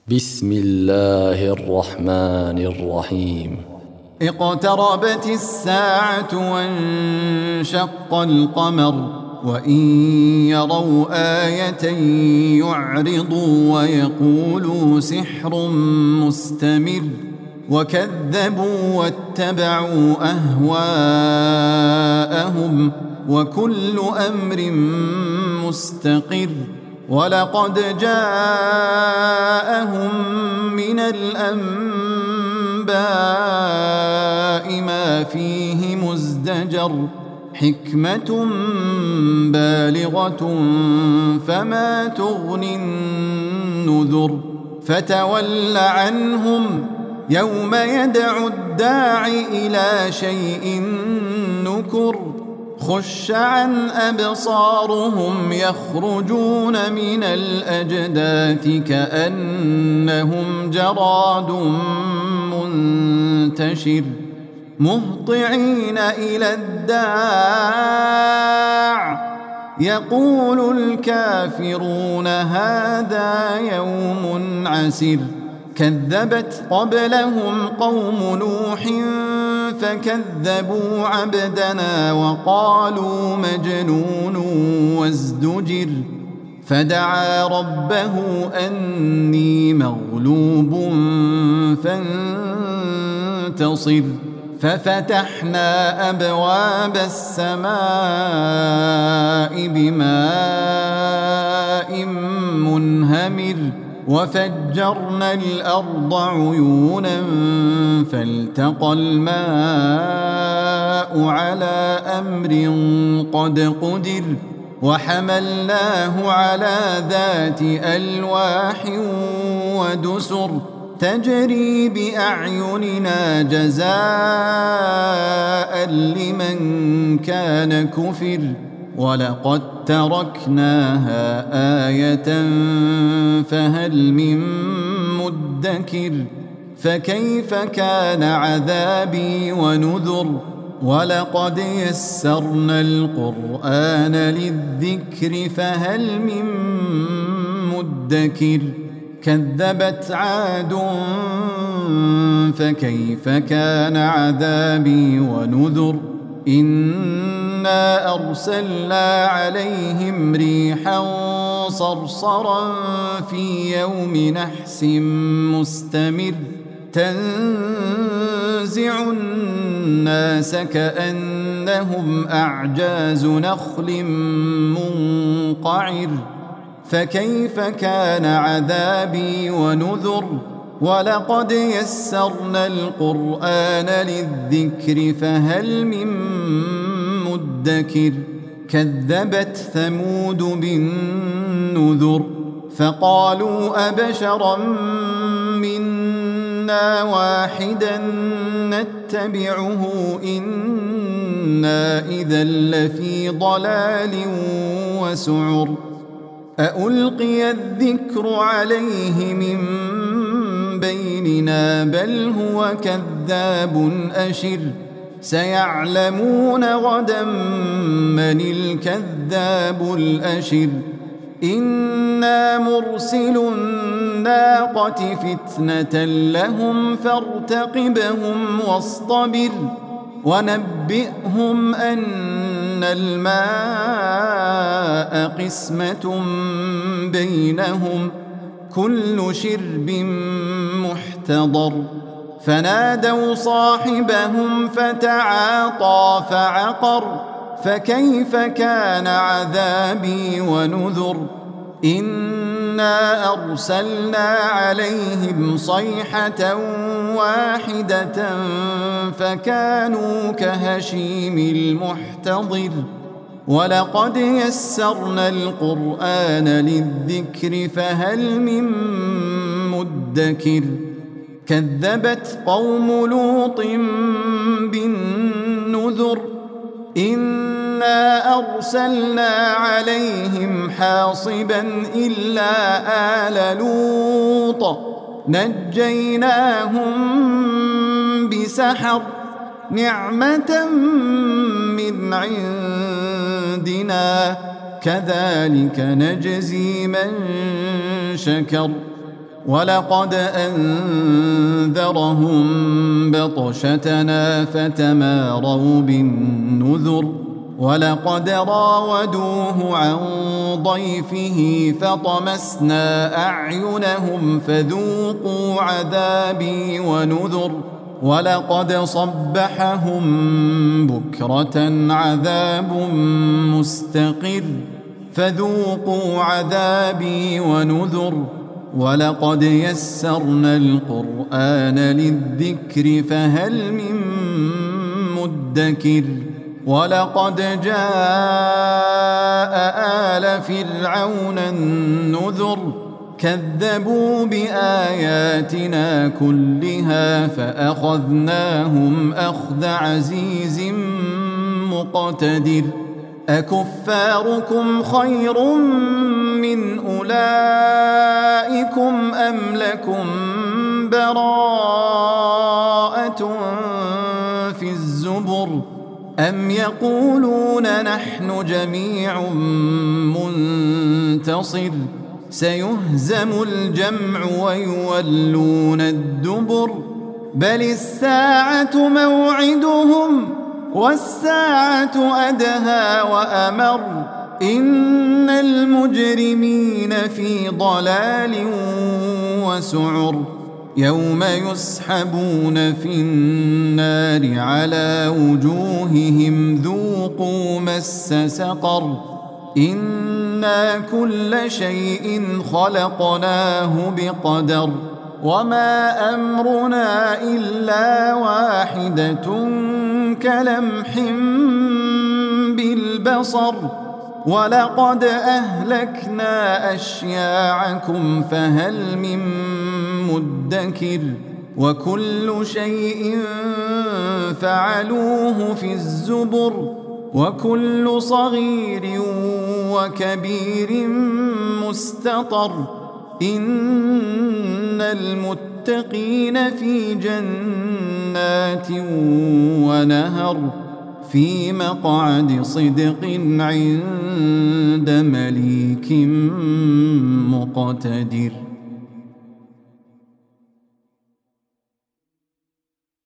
بسم الله الرحمن الرحيم. اقتربت الساعة وانشق القمر وإن يروا آية يعرضوا ويقولوا سحر مستمر وكذبوا واتبعوا أهواءهم وكل أمر مستقر ولقد جاءهم من الأنباء ما فيه مزدجر حكمة بالغة فما تغني النذر فتول عنهم يوم يدعو الداع إلى شيء نكر خش عن أبصارهم يخرجون من الأجداث كأنهم جراد منتشر مهطعين إلى الداع يقول الكافرون هذا يوم عسر كذبت قبلهم قوم نوح فكذبوا عبدنا وقالوا مجنون وازدجر فدعا ربه أني مغلوب فانتصر ففتحنا أبواب السماء بماء منهمر وفجرنا الأرض عيونا فالتقى الماء على أمر قد قدر وحملناه على ذات ألواح ودسر تجري بأعيننا جزاء لمن كان كفر ولقد تركناها آية فهل من مدكر فكيف كان عذابي ونذر ولقد يسرنا القرآن للذكر فهل من مدكر كذبت عاد فكيف كان عذابي ونذر إنا أرسلنا عليهم ريحا صرصرا في يوم نحس مستمر تنزع الناس كأنهم أعجاز نخل منقعر فكيف كان عذابي ونذر ولقد يسرنا القرآن للذكر فهل من مدكر كذبت ثمود بالنذر فقالوا أبشرا منا واحدا نتبعه إنا إذا لفي ضلال وسعر أألقي الذكر عليه من بيننا بل هو كذاب أشر سيعلمون غدا من الكذاب الأشر إنا مرسل الناقة فتنة لهم فارتقبهم واصطبر ونبئهم أن الماء قسمة بينهم كل شرب محتضر فنادوا صاحبهم فتعاطى فعقر فكيف كان عذابي ونذر إنا أرسلنا عليهم صيحة واحدة فكانوا كهشيم المحتضر ولقد يسرنا القرآن للذكر فهل من مدكر كذبت قوم لوط بالنذر إنا أرسلنا عليهم حاصبا إلا آل لوط نجيناهم بسحر نعمة من عندنا كذلك نجزي من شكر ولقد أنذرهم بطشتنا فتماروا بالنذر ولقد راودوه عن ضيفه فطمسنا أعينهم فذوقوا عذابي ونذر ولقد صبحهم بكرة عذاب مستقر فذوقوا عذابي ونذر ولقد يسرنا القرآن للذكر فهل من مدكر ولقد جاء آل فرعون النذر كذبوا بآياتنا كلها فأخذناهم أخذ عزيز مقتدر أكفاركم خير من أولئكم أم لكم براءة في الزبر أم يقولون نحن جميع منتصر سيهزم الجمع ويولون الدبر بل الساعة موعدهم والساعة أدهى وأمر إن المجرمين في ضلال وسعر يوم يسحبون في النار على وجوههم ذوقوا مس سقر إنا كل شيء خلقناه بقدر وما أمرنا إلا واحدة كلمح بالبصر ولقد أهلكنا أشياعكم فهل من مدكر وكل شيء فعلوه في الزبر وكل صغير وكبير مستطر إن المتقين في جنات ونهر في مقعد صدق عند مليك مقتدر.